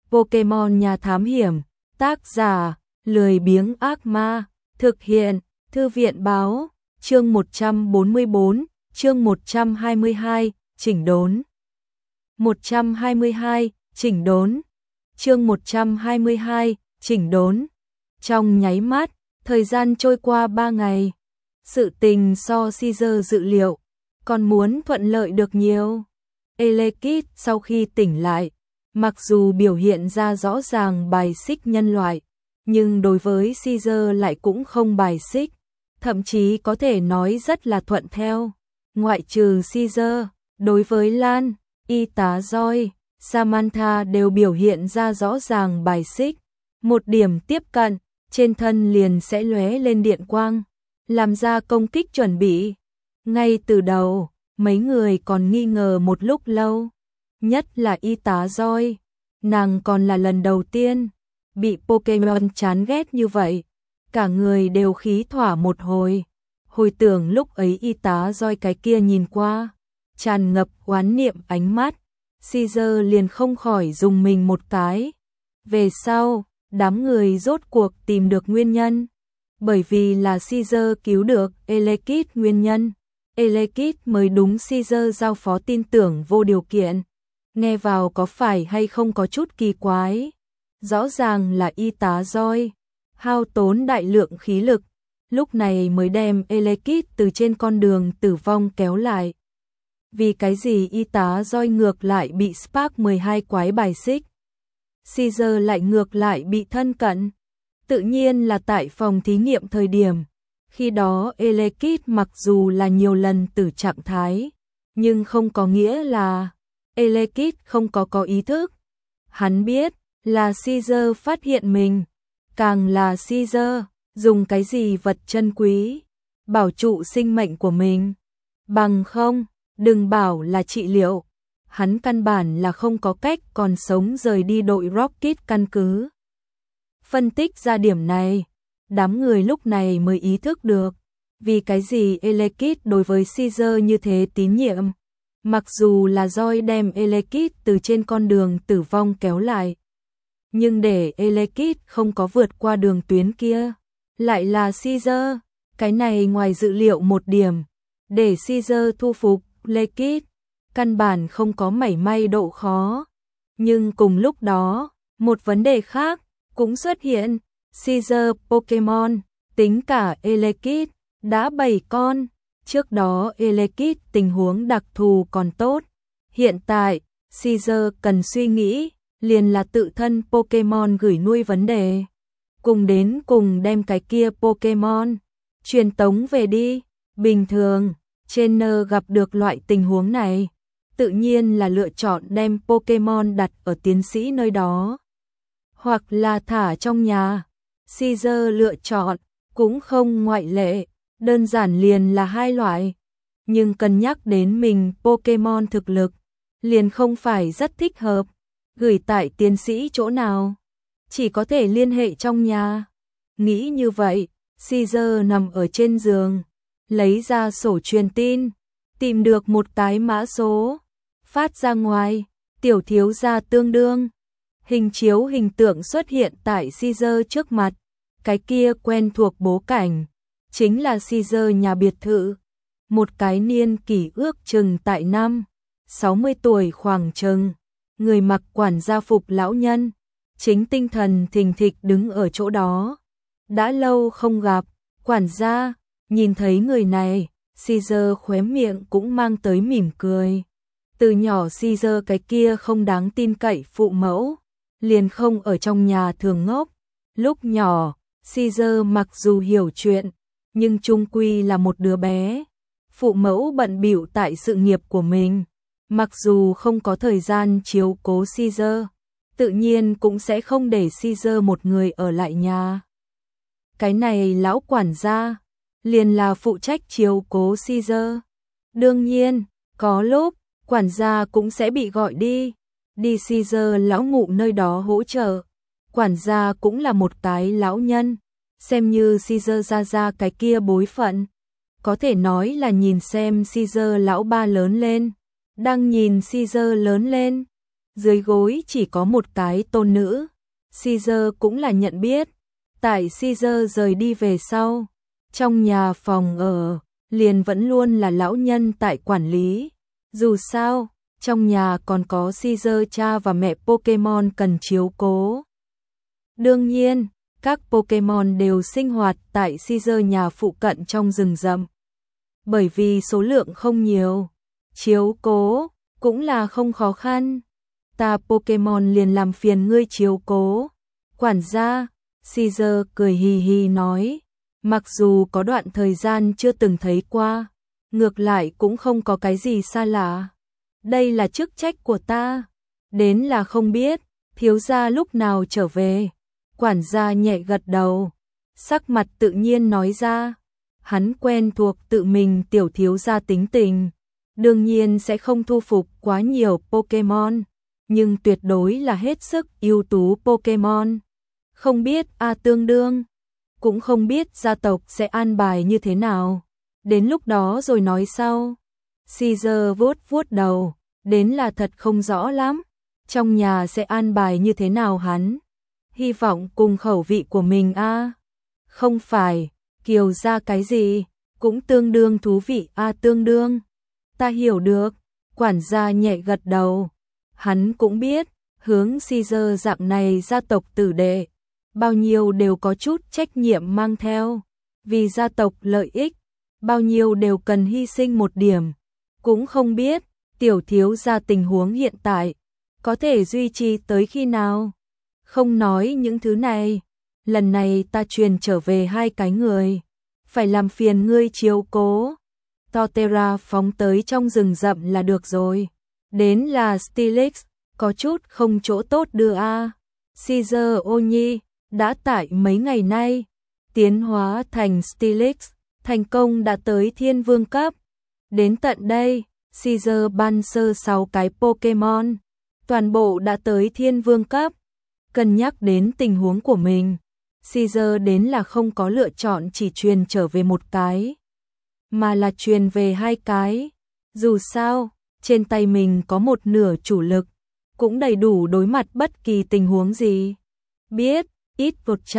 Pokemon nhà thám hiểm, tác giả, lười biếng ác ma, thực hiện, thư viện báo, chương 144, chương 122, chỉnh đốn. 122, chỉnh đốn. Chương 122, chỉnh đốn. Trong nháy mắt, thời gian trôi qua 3 ngày. Sự tình so Caesar dự liệu, còn muốn thuận lợi được nhiều. Elekid sau khi tỉnh lại, mặc dù biểu hiện ra rõ ràng bài xích nhân loại, nhưng đối với Caesar lại cũng không bài xích, thậm chí có thể nói rất là thuận theo. Ngoại trừ Caesar, đối với Lan, y tá Joy, Samantha đều biểu hiện ra rõ ràng bài xích. Một điểm tiếp cận, trên thân liền sẽ lóe lên điện quang, làm ra công kích chuẩn bị. Ngay từ đầu, mấy người còn nghi ngờ một lúc lâu, nhất là y tá Joy, nàng còn là lần đầu tiên bị Pokemon chán ghét như vậy, cả người đều khí thỏa một hồi. Hồi tưởng lúc ấy y tá Joy cái kia nhìn qua, tràn ngập oán niệm ánh mắt, Caesar liền không khỏi dùng mình một cái. Về sau, đám người rốt cuộc tìm được nguyên nhân, bởi vì là Caesar cứu được Elekid nguyên nhân. Elekid mới đúng Caesar giao phó tin tưởng vô điều kiện. Nghe vào có phải hay không có chút kỳ quái. Rõ ràng là y tá Joy hao tốn đại lượng khí lực, lúc này mới đem Elekid từ trên con đường tử vong kéo lại. Vì cái gì y tá Joy ngược lại bị Spark 12 quái bài xích, Caesar lại ngược lại bị thân cận? Tự nhiên là tại phòng thí nghiệm thời điểm. Khi đó Elekid mặc dù là nhiều lần tử trạng thái, nhưng không có nghĩa là Elekid không có ý thức. Hắn biết là Caesar phát hiện mình, càng là Caesar dùng cái gì vật chân quý bảo trụ sinh mệnh của mình. Bằng không, đừng bảo là trị liệu, hắn căn bản là không có cách còn sống rời đi đội Rocket căn cứ. Phân tích ra điểm này, đám người lúc này mới ý thức được vì cái gì Elekid đối với Caesar như thế tín nhiệm. Mặc dù là Joy đem Elekid từ trên con đường tử vong kéo lại, nhưng để Elekid không có vượt qua đường tuyến kia, lại là Caesar. Cái này ngoài dự liệu một điểm, để Caesar thu phục Elekid, căn bản không có mảy may độ khó. Nhưng cùng lúc đó, một vấn đề khác cũng xuất hiện. Caesar Pokemon, tính cả Elekid, đã 7 con. Trước đó Elekid tình huống đặc thù còn tốt. Hiện tại, Caesar cần suy nghĩ, liền là tự thân Pokemon gửi nuôi vấn đề. Cùng đến cùng đem cái kia Pokemon truyền tống về đi. Bình thường, trainer gặp được loại tình huống này, tự nhiên là lựa chọn đem Pokemon đặt ở tiến sĩ nơi đó, hoặc là thả trong nhà. Caesar lựa chọn cũng không ngoại lệ, đơn giản liền là hai loại. Nhưng cân nhắc đến mình Pokemon thực lực, liền không phải rất thích hợp gửi tại tiến sĩ chỗ nào, chỉ có thể liên hệ trong nhà. Nghĩ như vậy, Caesar nằm ở trên giường, lấy ra sổ truyền tin, tìm được một cái mã số, phát ra ngoài. Tiểu thiếu gia tương đương. Hình chiếu hình tượng xuất hiện tại Caesar trước mặt, cái kia quen thuộc bố cảnh, chính là Caesar nhà biệt thự. Một cái niên kỷ ước chừng tại năm 60 tuổi khoảng chừng, người mặc quản gia phục lão nhân, chính tinh thần thình thịch đứng ở chỗ đó. Đã lâu không gặp, quản gia. Nhìn thấy người này, Caesar khóe miệng cũng mang tới mỉm cười. Từ nhỏ Caesar cái kia không đáng tin cậy phụ mẫu, liền không ở trong nhà thường ngốc. Lúc nhỏ, Caesar mặc dù hiểu chuyện, nhưng chung quy là một đứa bé. Phụ mẫu bận bịu tại sự nghiệp của mình, mặc dù không có thời gian chiếu cố Caesar, tự nhiên cũng sẽ không để Caesar một người ở lại nhà. Cái này lão quản gia liền là phụ trách chiếu cố Caesar. Đương nhiên, có lúc quản gia cũng sẽ bị gọi đi Caesar lão ngụ nơi đó hỗ trợ. Quản gia cũng là một cái lão nhân, xem như Caesar ra cái kia bối phận. Có thể nói là nhìn xem Caesar lão ba lớn lên, đang nhìn Caesar lớn lên. dưới gối chỉ có một cái tôn nữ. Caesar cũng là nhận biết, tại Caesar rời đi về sau, trong nhà phòng ở, liền vẫn luôn là lão nhân tại quản lý. Dù sao, trong nhà còn có Caesar cha và mẹ Pokemon cần chiếu cố. Đương nhiên, các Pokemon đều sinh hoạt tại Caesar nhà phụ cận trong rừng rậm. Bởi vì số lượng không nhiều, chiếu cố cũng là không khó khăn. Ta Pokemon liền làm phiền ngươi chiếu cố. Quản gia, Caesar cười hì hì nói, mặc dù có đoạn thời gian chưa từng thấy qua, ngược lại cũng không có cái gì xa lạ. Đây là chức trách của ta, đến là không biết, thiếu gia lúc nào trở về. Quản gia nhẹ gật đầu, sắc mặt tự nhiên nói ra, hắn quen thuộc tự mình tiểu thiếu gia tính tình, đương nhiên sẽ không thu phục quá nhiều Pokemon, nhưng tuyệt đối là hết sức ưu tú Pokemon. Không biết tương đương, cũng không biết gia tộc sẽ an bài như thế nào, đến lúc đó rồi nói sau. Caesar vuốt vuốt đầu, đến là thật không rõ lắm, trong nhà sẽ an bài như thế nào hắn. Hy vọng cùng khẩu vị của mình không phải, Kiều ra cái gì, cũng tương đương thú vị tương đương. Ta hiểu được, quản gia nhẹ gật đầu, hắn cũng biết, hướng Caesar dạng này gia tộc tử đệ, bao nhiêu đều có chút trách nhiệm mang theo, vì gia tộc lợi ích, bao nhiêu đều cần hy sinh một điểm, cũng không biết, tiểu thiếu gia tình huống hiện tại, có thể duy trì tới khi nào. Không nói những thứ này, lần này ta truyền trở về 2 cái người, phải làm phiền ngươi chiếu cố. Torterra phóng tới trong rừng rậm là được rồi, đến là Steelix, có chút không chỗ tốt đưa Caesar ô nhi, đã tại mấy ngày nay, tiến hóa thành Steelix, thành công đã tới thiên vương cấp. Đến tận đây, Caesar ban sơ 6 cái Pokemon, toàn bộ đã tới thiên vương cấp. Cân nhắc đến tình huống của mình, Caesar đến là không có lựa chọn chỉ truyền trở về một cái, mà là truyền về 2 cái. Dù sao, trên tay mình có một nửa chủ lực, cũng đầy đủ đối mặt bất kỳ tình huống gì. Biết, ít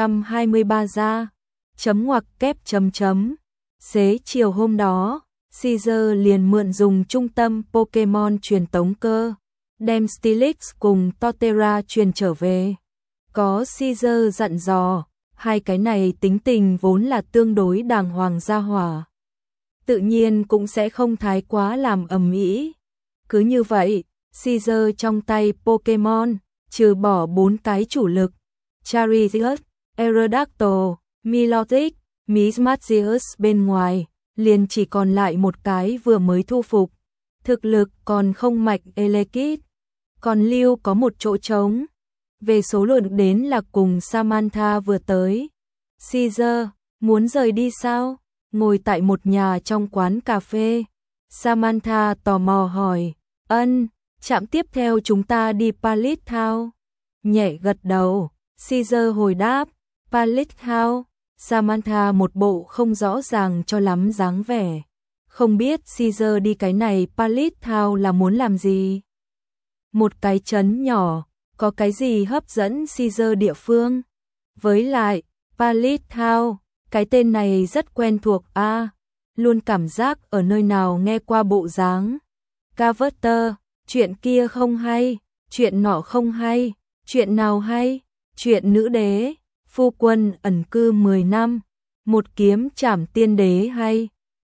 123 ra, chấm ngoặc kép chấm chấm. Xế chiều hôm đó, Caesar liền mượn dùng trung tâm Pokemon truyền tống cơ, đem Steelix cùng Torterra truyền trở về. Có Caesar dặn dò, 2 cái này tính tình vốn là tương đối đàng hoàng gia hỏa, tự nhiên cũng sẽ không thái quá làm ầm ĩ. Cứ như vậy, Caesar trong tay Pokemon, trừ bỏ 4 cái chủ lực, Charizard, Aerodactyl, Milotic, Mismagius bên ngoài, liền chỉ còn lại một cái vừa mới thu phục, thực lực còn không mạnh Elekid, còn lưu có một chỗ trống. Về số lượng đến là cùng Samantha vừa tới. Caesar, muốn rời đi sao? Ngồi tại một nhà trong quán cà phê. Samantha tò mò hỏi, trạm tiếp theo chúng ta đi Pallet Town. Nhẹ gật đầu, Caesar hồi đáp, Pallet Town. Samantha một bộ không rõ ràng cho lắm dáng vẻ. Không biết Caesar đi cái này Pallet Town là muốn làm gì? Một cái trấn nhỏ, có cái gì hấp dẫn Caesar địa phương? Với lại, Pallet Town, cái tên này rất quen thuộc luôn cảm giác ở nơi nào nghe qua bộ dáng. Carver, chuyện kia không hay, chuyện nọ không hay, chuyện nào hay? Chuyện nữ đế, phu quân ẩn cư 10 năm, một kiếm trảm tiên đế hay?